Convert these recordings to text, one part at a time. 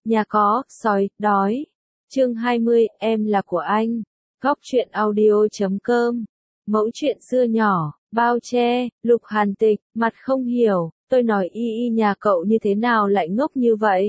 Nhà có, sói, đói. Chương 20, em là của anh. Góc truyện audio.com. Mẫu chuyện xưa nhỏ, bao che, Lục Hàn Tịch, mặt không hiểu, tôi nói y nhà cậu như thế nào lại ngốc như vậy?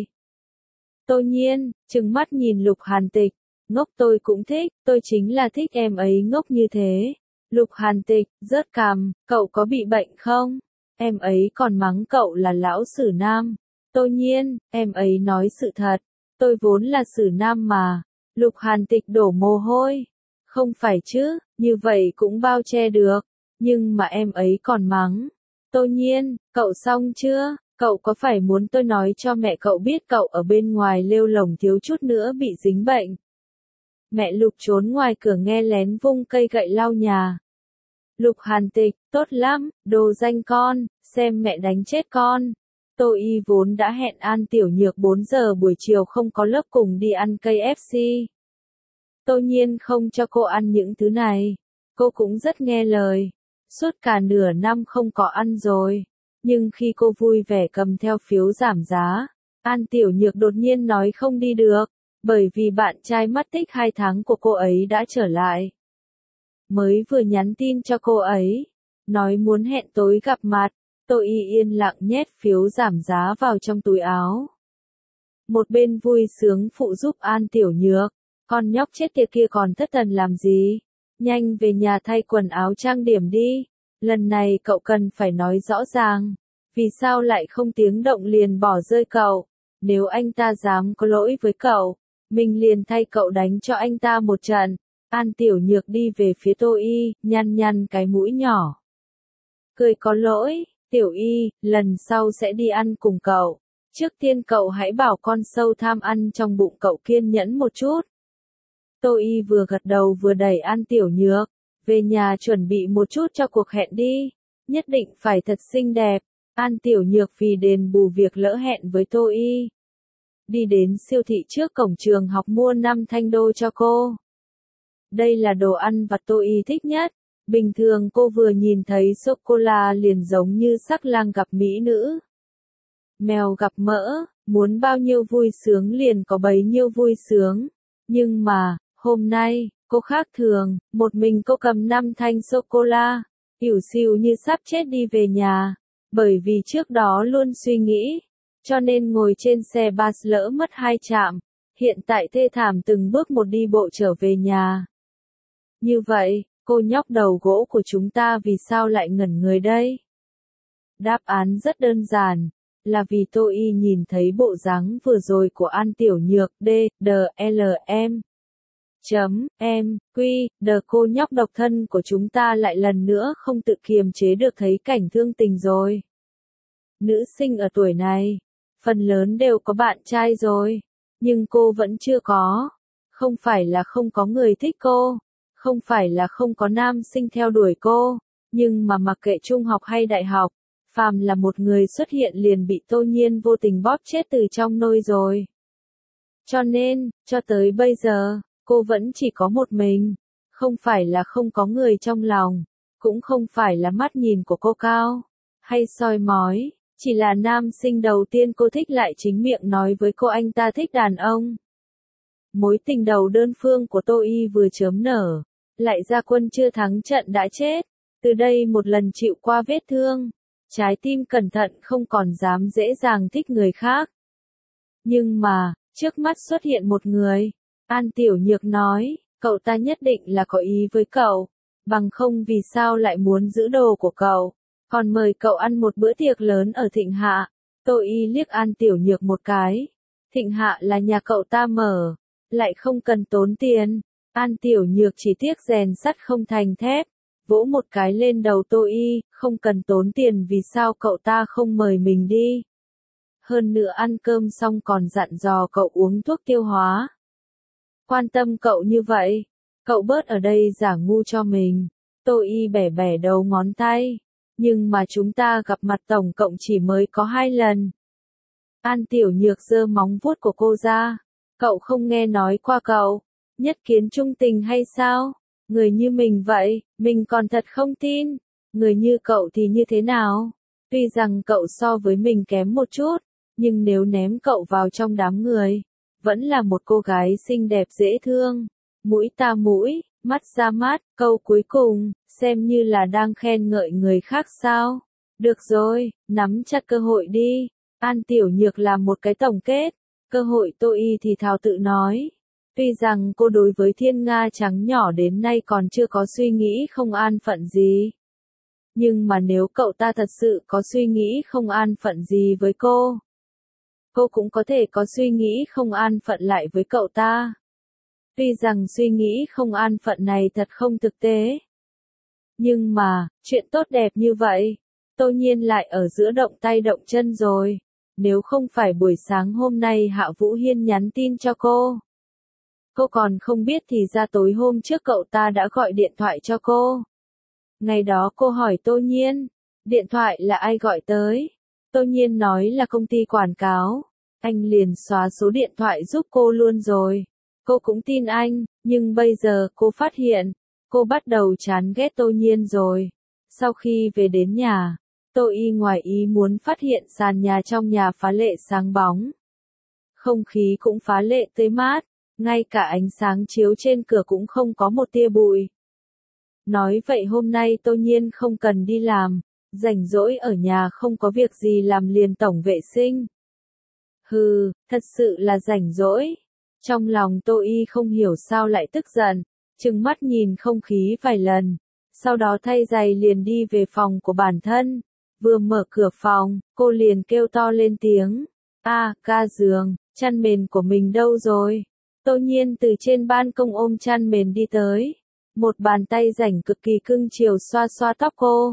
Tô Nhiên, trừng mắt nhìn Lục Hàn Tịch, ngốc tôi cũng thích, tôi chính là thích em ấy ngốc như thế. Lục Hàn Tịch, rớt cằm, cậu có bị bệnh không? Em ấy còn mắng cậu là lão sử nam. Tô Nhiên, em ấy nói sự thật, tôi vốn là sử nam mà. Lục Hàn Tịch đổ mồ hôi. Không phải chứ, như vậy cũng bao che được, nhưng mà em ấy còn mắng. Tô Nhiên, cậu xong chưa? Cậu có phải muốn tôi nói cho mẹ cậu biết cậu ở bên ngoài lêu lổng thiếu chút nữa bị dính bệnh? Mẹ Lục trốn ngoài cửa nghe lén vung cây gậy lau nhà. Lục Hàn Tịch, tốt lắm, đồ danh con, xem mẹ đánh chết con. Tô Y vốn đã hẹn An Tiểu Nhược 4 giờ buổi chiều không có lớp cùng đi ăn KFC. Tô Nhiên không cho cô ăn những thứ này. Cô cũng rất nghe lời. Suốt cả nửa năm không có ăn rồi. Nhưng khi cô vui vẻ cầm theo phiếu giảm giá, An Tiểu Nhược đột nhiên nói không đi được, bởi vì bạn trai mất tích 2 tháng của cô ấy đã trở lại. Mới vừa nhắn tin cho cô ấy, nói muốn hẹn tối gặp mặt, Tô Y yên lặng nhét phiếu giảm giá vào trong túi áo. Một bên vui sướng phụ giúp An Tiểu Nhược, con nhóc chết tiệt kia còn thất thần làm gì? Nhanh về nhà thay quần áo trang điểm đi, lần này cậu cần phải nói rõ ràng, vì sao lại không tiếng động liền bỏ rơi cậu, nếu anh ta dám có lỗi với cậu, mình liền thay cậu đánh cho anh ta một trận. An Tiểu Nhược đi về phía Tô Y, nhăn nhăn cái mũi nhỏ. Cười có lỗi, Tiểu Y, lần sau sẽ đi ăn cùng cậu. Trước tiên cậu hãy bảo con sâu tham ăn trong bụng cậu kiên nhẫn một chút. Tô Y vừa gật đầu vừa đẩy An Tiểu Nhược, về nhà chuẩn bị một chút cho cuộc hẹn đi, nhất định phải thật xinh đẹp. An Tiểu Nhược vì đền bù việc lỡ hẹn với Tô Y, đi đến siêu thị trước cổng trường học mua 5 thanh đô cho cô. Đây là đồ ăn vặt Tô Y thích nhất, bình thường cô vừa nhìn thấy sô-cô-la liền giống như sắc lang gặp mỹ nữ. Mèo gặp mỡ, muốn bao nhiêu vui sướng liền có bấy nhiêu vui sướng. Nhưng mà, hôm nay, cô khác thường, một mình cô cầm 5 thanh sô-cô-la, ỉu xìu như sắp chết đi về nhà, bởi vì trước đó luôn suy nghĩ, cho nên ngồi trên xe bus lỡ mất 2 trạm, hiện tại thê thảm từng bước một đi bộ trở về nhà. Như vậy, cô nhóc đầu gỗ của chúng ta vì sao lại ngẩn người đây? Đáp án rất đơn giản, là vì Tô Y nhìn thấy bộ dáng vừa rồi của An Tiểu Nhược D.L.M. Cô nhóc độc thân của chúng ta lại lần nữa không tự kiềm chế được thấy cảnh thương tình rồi. Nữ sinh ở tuổi này, phần lớn đều có bạn trai rồi, nhưng cô vẫn chưa có. Không phải là không có người thích cô, không phải là không có nam sinh theo đuổi cô, nhưng mà mặc kệ trung học hay đại học, phàm là một người xuất hiện liền bị Tô Nhiên vô tình bóp chết từ trong nôi rồi. Cho nên, cho tới bây giờ, cô vẫn chỉ có một mình, không phải là không có người trong lòng, cũng không phải là mắt nhìn của cô cao, hay soi mói, chỉ là nam sinh đầu tiên cô thích lại chính miệng nói với cô anh ta thích đàn ông. Mối tình đầu đơn phương của Tô Y vừa chớm nở, lại ra quân chưa thắng trận đã chết, từ đây một lần chịu qua vết thương, trái tim cẩn thận không còn dám dễ dàng thích người khác. Nhưng mà, trước mắt xuất hiện một người, An Tiểu Nhược nói, cậu ta nhất định là có ý với cậu, bằng không vì sao lại muốn giữ đồ của cậu, còn mời cậu ăn một bữa tiệc lớn ở Thịnh Hạ. Tô Y liếc An Tiểu Nhược một cái, Thịnh Hạ là nhà cậu ta mở, lại không cần tốn tiền. An Tiểu Nhược chỉ tiếc rèn sắt không thành thép, vỗ một cái lên đầu Tô Y, không cần tốn tiền vì sao cậu ta không mời mình đi. Hơn nữa ăn cơm xong còn dặn dò cậu uống thuốc tiêu hóa. Quan tâm cậu như vậy, cậu bớt ở đây giả ngu cho mình. Tô Y bẻ bẻ đầu ngón tay, nhưng mà chúng ta gặp mặt tổng cộng chỉ mới có 2 lần. An Tiểu Nhược giơ móng vuốt của cô ra, cậu không nghe nói qua cậu, nhất kiến trung tình hay sao? Người như mình vậy, mình còn thật không tin, người như cậu thì như thế nào? Tuy rằng cậu so với mình kém một chút, Nhưng nếu ném cậu vào trong đám người, vẫn là một cô gái xinh đẹp dễ thương, mũi ta mũi, mắt ra mắt, câu cuối cùng, xem như là đang khen ngợi người khác sao. Được rồi, nắm chặt cơ hội đi. An Tiểu Nhược làm một cái tổng kết, cơ hội Tô Y thì thào tự nói. Tuy rằng cô đối với Thiên Nga trắng nhỏ đến nay còn chưa có suy nghĩ không an phận gì. Nhưng mà nếu cậu ta thật sự có suy nghĩ không an phận gì với cô cũng có thể có suy nghĩ không an phận lại với cậu ta. Tuy rằng suy nghĩ không an phận này thật không thực tế. Nhưng mà, chuyện tốt đẹp như vậy, Tô Nhiên lại ở giữa động tay động chân rồi. Nếu không phải buổi sáng hôm nay Hạ Vũ Hiên nhắn tin cho cô còn không biết thì ra tối hôm trước cậu ta đã gọi điện thoại cho cô. Ngày đó cô hỏi Tô Nhiên, điện thoại là ai gọi tới? Tô Nhiên nói là công ty quảng cáo. Anh liền xóa số điện thoại giúp cô luôn rồi. Cô cũng tin anh, nhưng bây giờ cô phát hiện, cô bắt đầu chán ghét Tô Nhiên rồi. Sau khi về đến nhà, Tô Y ngoài ý muốn phát hiện sàn nhà trong nhà phá lệ sáng bóng. Không khí cũng phá lệ tươi mát, ngay cả ánh sáng chiếu trên cửa cũng không có một tia bụi. Nói vậy hôm nay Tô Nhiên không cần đi làm, rảnh rỗi ở nhà không có việc gì làm liền tổng vệ sinh. Hừ, thật sự là rảnh rỗi. Trong lòng Tô Y không hiểu sao lại tức giận, trừng mắt nhìn không khí vài lần. Sau đó thay giày liền đi về phòng của bản thân. Vừa mở cửa phòng, cô liền kêu to lên tiếng. Ca giường, chăn mền của mình đâu rồi? Tô Nhiên từ trên ban công ôm chăn mền đi tới. Một bàn tay rảnh cực kỳ cưng chiều xoa xoa tóc cô.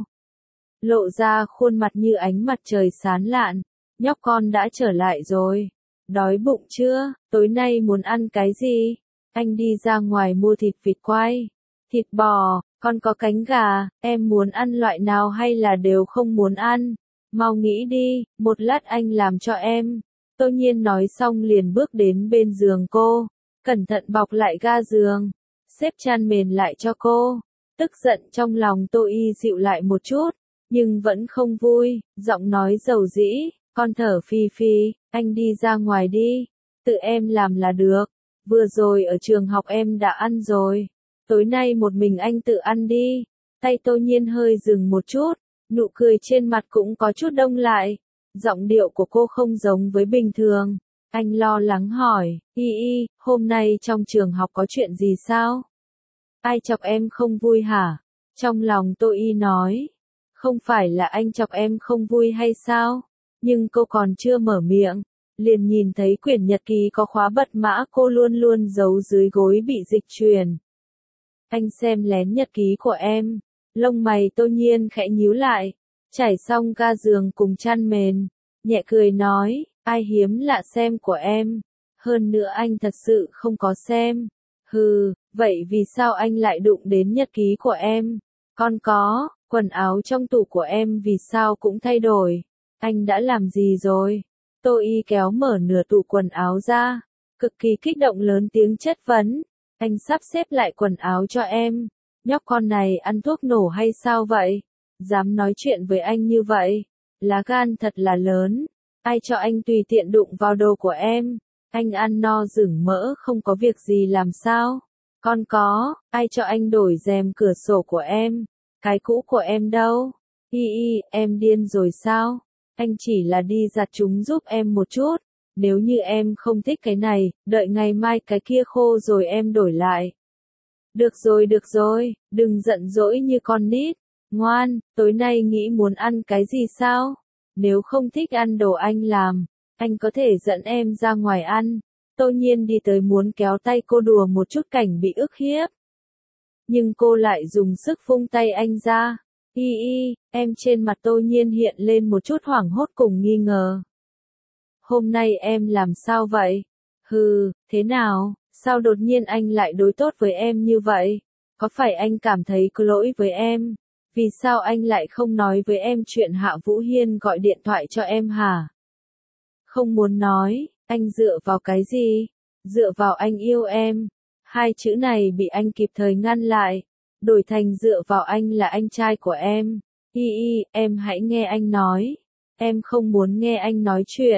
Lộ ra khuôn mặt như ánh mặt trời sáng lạn. Nhóc con đã trở lại rồi. Đói bụng chưa? Tối nay muốn ăn cái gì? Anh đi ra ngoài mua thịt vịt quay, thịt bò, con có cánh gà, em muốn ăn loại nào hay là đều không muốn ăn? Mau nghĩ đi, một lát anh làm cho em. Tô Nhiên nói xong liền bước đến bên giường cô, cẩn thận bọc lại ga giường, xếp chăn mền lại cho cô. Tức giận trong lòng Tô Y dịu lại một chút, nhưng vẫn không vui, giọng nói dầu dĩ, con thở phì phì, anh đi ra ngoài đi, tự em làm là được. Vừa rồi ở trường học em đã ăn rồi, tối nay một mình anh tự ăn đi. Tay Tô Nhiên hơi dừng một chút, nụ cười trên mặt cũng có chút đông lại. Giọng điệu của cô không giống với bình thường. Anh lo lắng hỏi, Y, hôm nay trong trường học có chuyện gì sao? Ai chọc em không vui hả? Trong lòng Tô Y nói, không phải là anh chọc em không vui hay sao? Nhưng cô còn chưa mở miệng, liền nhìn thấy quyển nhật ký có khóa mật mã cô luôn luôn giấu dưới gối bị dịch chuyển. Anh xem lén nhật ký của em, lông mày Tô Nhiên khẽ nhíu lại, trải xong ga giường cùng chăn mền, nhẹ cười nói, ai hiếm lạ xem của em, hơn nữa anh thật sự không có xem. Hừ, vậy vì sao anh lại đụng đến nhật ký của em? Con có, quần áo trong tủ của em vì sao cũng thay đổi? Anh đã làm gì rồi? Tô Y kéo mở nửa tủ quần áo ra, cực kỳ kích động lớn tiếng chất vấn. Anh sắp xếp lại quần áo cho em. Nhóc con này ăn thuốc nổ hay sao vậy? Dám nói chuyện với anh như vậy? Lá gan thật là lớn. Ai cho anh tùy tiện đụng vào đồ của em? Anh ăn no rửng mỡ không có việc gì làm sao? Con có, ai cho anh đổi rèm cửa sổ của em? Cái cũ của em đâu? Y, em điên rồi sao? Anh chỉ là đi giặt chúng giúp em một chút. Nếu như em không thích cái này, đợi ngày mai cái kia khô rồi em đổi lại. Được rồi, đừng giận dỗi như con nít. Ngoan, tối nay nghĩ muốn ăn cái gì sao? Nếu không thích ăn đồ anh làm, anh có thể dẫn em ra ngoài ăn. Tô Nhiên đi tới muốn kéo tay cô đùa một chút cảnh bị ức hiếp. Nhưng cô lại dùng sức vung tay anh ra. Y, em trên mặt Tô Nhiên hiện lên một chút hoảng hốt cùng nghi ngờ. Hôm nay em làm sao vậy? Hừ, thế nào? Sao đột nhiên anh lại đối tốt với em như vậy? Có phải anh cảm thấy có lỗi với em? Vì sao anh lại không nói với em chuyện Hạ Vũ Hiên gọi điện thoại cho em hả? Không muốn nói, anh dựa vào cái gì? Dựa vào anh yêu em. Hai chữ này bị anh kịp thời ngăn lại. Đổi thành dựa vào anh là anh trai của em. Y, em hãy nghe anh nói. Em không muốn nghe anh nói chuyện.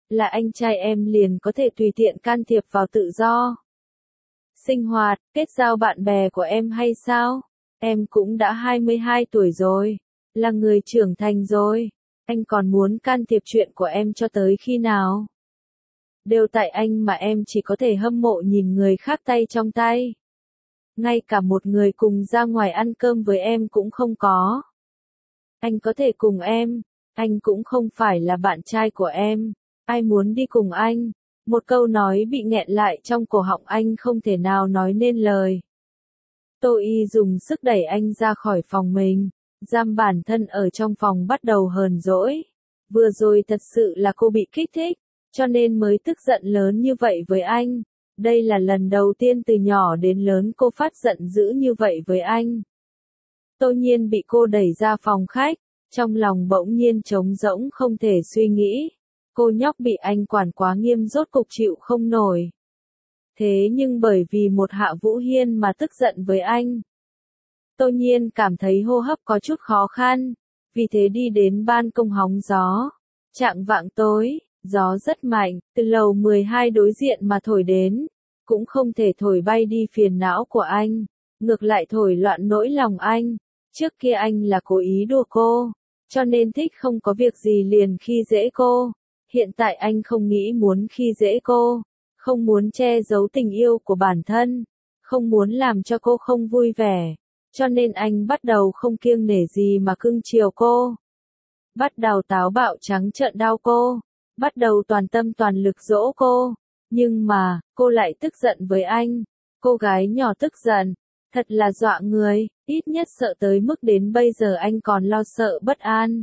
là anh trai em liền có thể tùy tiện can thiệp vào tự do sinh hoạt, kết giao bạn bè của em hay sao? Em cũng đã 22 tuổi rồi, là người trưởng thành rồi, anh còn muốn can thiệp chuyện của em cho tới khi nào? Đều tại anh mà em chỉ có thể hâm mộ nhìn người khác tay trong tay. Ngay cả một người cùng ra ngoài ăn cơm với em cũng không có. Anh có thể cùng em, anh cũng không phải là bạn trai của em, ai muốn đi cùng anh? Một câu nói bị nghẹn lại trong cổ họng anh không thể nào nói nên lời. Tô Y dùng sức đẩy anh ra khỏi phòng mình, giam bản thân ở trong phòng bắt đầu hờn dỗi. Vừa rồi thật sự là cô bị kích thích, cho nên mới tức giận lớn như vậy với anh. Đây là lần đầu tiên từ nhỏ đến lớn cô phát giận dữ như vậy với anh. Tô Nhiên bị cô đẩy ra phòng khách, trong lòng bỗng nhiên trống rỗng không thể suy nghĩ. Cô nhóc bị anh quản quá nghiêm rốt cục chịu không nổi. Thế nhưng bởi vì một Hạ Vũ Hiên mà tức giận với anh. Tô Nhiên cảm thấy hô hấp có chút khó khăn, vì thế đi đến ban công hóng gió. Chạng vạng tối, gió rất mạnh, từ lầu 12 đối diện mà thổi đến, cũng không thể thổi bay đi phiền não của anh, ngược lại thổi loạn nỗi lòng anh. Trước kia anh là cố ý đùa cô, cho nên thích không có việc gì liền khi dễ cô. Hiện tại anh không nghĩ muốn khi dễ cô, không muốn che giấu tình yêu của bản thân, không muốn làm cho cô không vui vẻ, cho nên anh bắt đầu không kiêng nể gì mà cưng chiều cô. Bắt đầu táo bạo trắng trợn đau cô, bắt đầu toàn tâm toàn lực dỗ cô, nhưng mà, cô lại tức giận với anh. Cô gái nhỏ tức giận, thật là dọa người, ít nhất sợ tới mức đến bây giờ anh còn lo sợ bất an.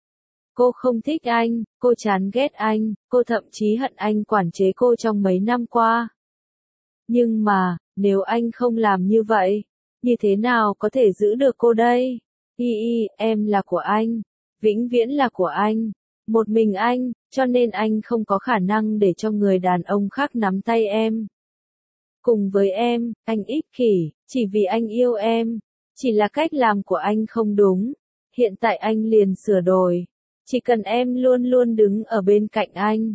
Cô không thích anh, cô chán ghét anh, cô thậm chí hận anh quản chế cô trong mấy năm qua. Nhưng mà, nếu anh không làm như vậy, như thế nào có thể giữ được cô đây? Em là của anh, vĩnh viễn là của anh, một mình anh, cho nên anh không có khả năng để cho người đàn ông khác nắm tay em. Cùng với em, anh ích kỷ, chỉ vì anh yêu em, chỉ là cách làm của anh không đúng, hiện tại anh liền sửa đổi. Chỉ cần em luôn luôn đứng ở bên cạnh anh.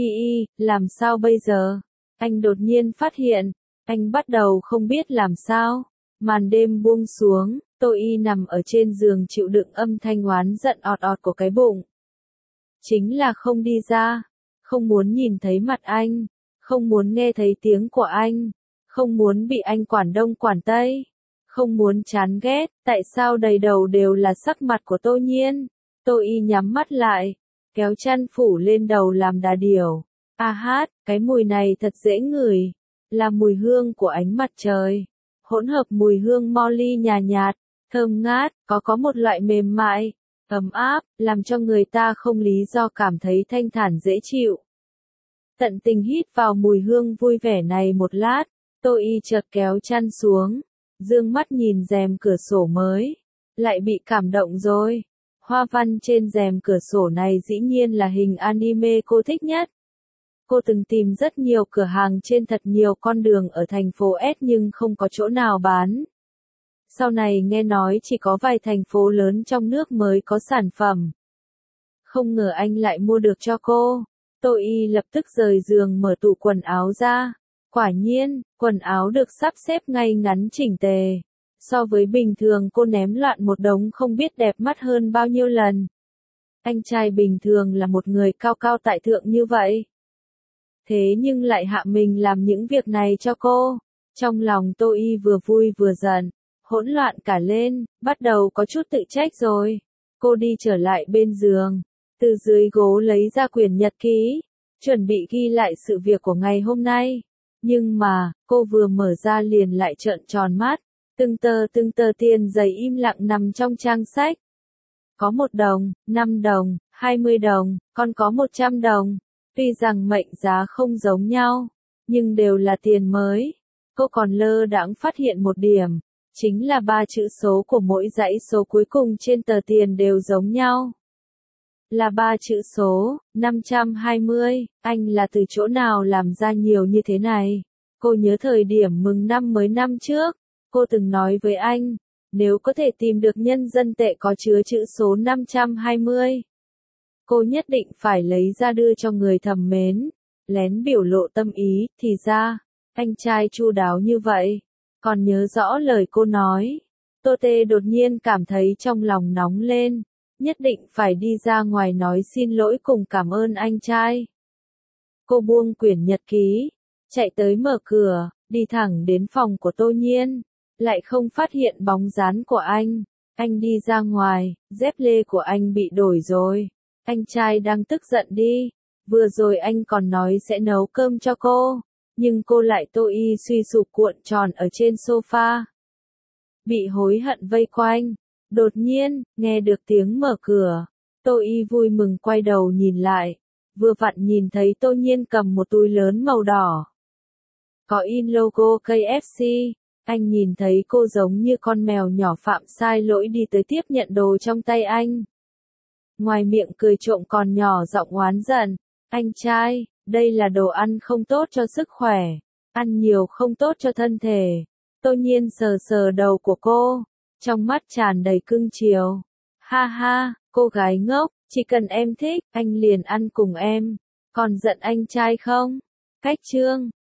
Làm sao bây giờ? Anh đột nhiên phát hiện, anh bắt đầu không biết làm sao. Màn đêm buông xuống, Tô Y nằm ở trên giường chịu đựng âm thanh oán giận ọt ọt của cái bụng. Chính là không đi ra, không muốn nhìn thấy mặt anh, không muốn nghe thấy tiếng của anh, không muốn bị anh quản đông quản tây, không muốn chán ghét, tại sao đầy đầu đều là sắc mặt của Tô Nhiên. Tô Y nhắm mắt lại, kéo chăn phủ lên đầu làm đà điểu. Cái mùi này thật dễ ngửi, là mùi hương của ánh mặt trời, hỗn hợp mùi hương Molly nhạt, thơm ngát, có một loại mềm mại, ấm áp, làm cho người ta không lý do cảm thấy thanh thản dễ chịu. Tận tình hít vào mùi hương vui vẻ này một lát, Tô Y chợt kéo chăn xuống, dương mắt nhìn rèm cửa sổ mới, lại bị cảm động rồi. Hoa văn trên rèm cửa sổ này dĩ nhiên là hình anime cô thích nhất. Cô từng tìm rất nhiều cửa hàng trên thật nhiều con đường ở thành phố S nhưng không có chỗ nào bán. Sau này nghe nói chỉ có vài thành phố lớn trong nước mới có sản phẩm. Không ngờ anh lại mua được cho cô. Tô Y lập tức rời giường mở tủ quần áo ra. Quả nhiên, quần áo được sắp xếp ngay ngắn chỉnh tề. So với bình thường cô ném loạn một đống không biết đẹp mắt hơn bao nhiêu lần. Anh trai bình thường là một người cao cao tại thượng như vậy. Thế nhưng lại hạ mình làm những việc này cho cô. Trong lòng Tô Y vừa vui vừa giận, hỗn loạn cả lên, bắt đầu có chút tự trách rồi. Cô đi trở lại bên giường, từ dưới gối lấy ra quyển nhật ký, chuẩn bị ghi lại sự việc của ngày hôm nay. Nhưng mà, cô vừa mở ra liền lại trợn tròn mắt. Từng tờ tiền giấy im lặng nằm trong trang sách. Có 1 đồng, 5 đồng, 20 đồng, còn có 100 đồng. Tuy rằng mệnh giá không giống nhau, nhưng đều là tiền mới. Cô còn lơ đãng phát hiện một điểm, chính là 3 chữ số của mỗi dãy số cuối cùng trên tờ tiền đều giống nhau. Là 3 chữ số, 520, anh là từ chỗ nào làm ra nhiều như thế này? Cô nhớ thời điểm mừng năm mới năm trước. Cô từng nói với anh, nếu có thể tìm được nhân dân tệ có chứa chữ số 520, Cô nhất định phải lấy ra đưa cho người thầm mến, lén biểu lộ tâm ý, thì ra, anh trai chu đáo như vậy, còn nhớ rõ lời cô nói. Tô Tê đột nhiên cảm thấy trong lòng nóng lên, nhất định phải đi ra ngoài nói xin lỗi cùng cảm ơn anh trai. Cô buông quyển nhật ký, chạy tới mở cửa, đi thẳng đến phòng của Tô Nhiên, lại không phát hiện bóng dáng của anh. Anh đi ra ngoài, dép lê của anh bị đổi rồi. Anh trai đang tức giận đi. Vừa rồi anh còn nói sẽ nấu cơm cho cô, nhưng cô lại tô y suy sụp cuộn tròn ở trên sofa. Bị hối hận vây quanh. Đột nhiên, nghe được tiếng mở cửa. Tô y vui mừng quay đầu nhìn lại. Vừa vặn nhìn thấy Tô Nhiên cầm một túi lớn màu đỏ. Có in logo KFC. Anh nhìn thấy cô giống như con mèo nhỏ phạm sai lỗi đi tới tiếp nhận đồ trong tay anh. Ngoài miệng cười trộm còn nhỏ giọng oán giận. Anh trai, đây là đồ ăn không tốt cho sức khỏe. Ăn nhiều không tốt cho thân thể. Tô Nhiên sờ sờ đầu của cô. Trong mắt tràn đầy cưng chiều. Ha ha, cô gái ngốc, chỉ cần em thích, anh liền ăn cùng em. Còn giận anh trai không? Cách chương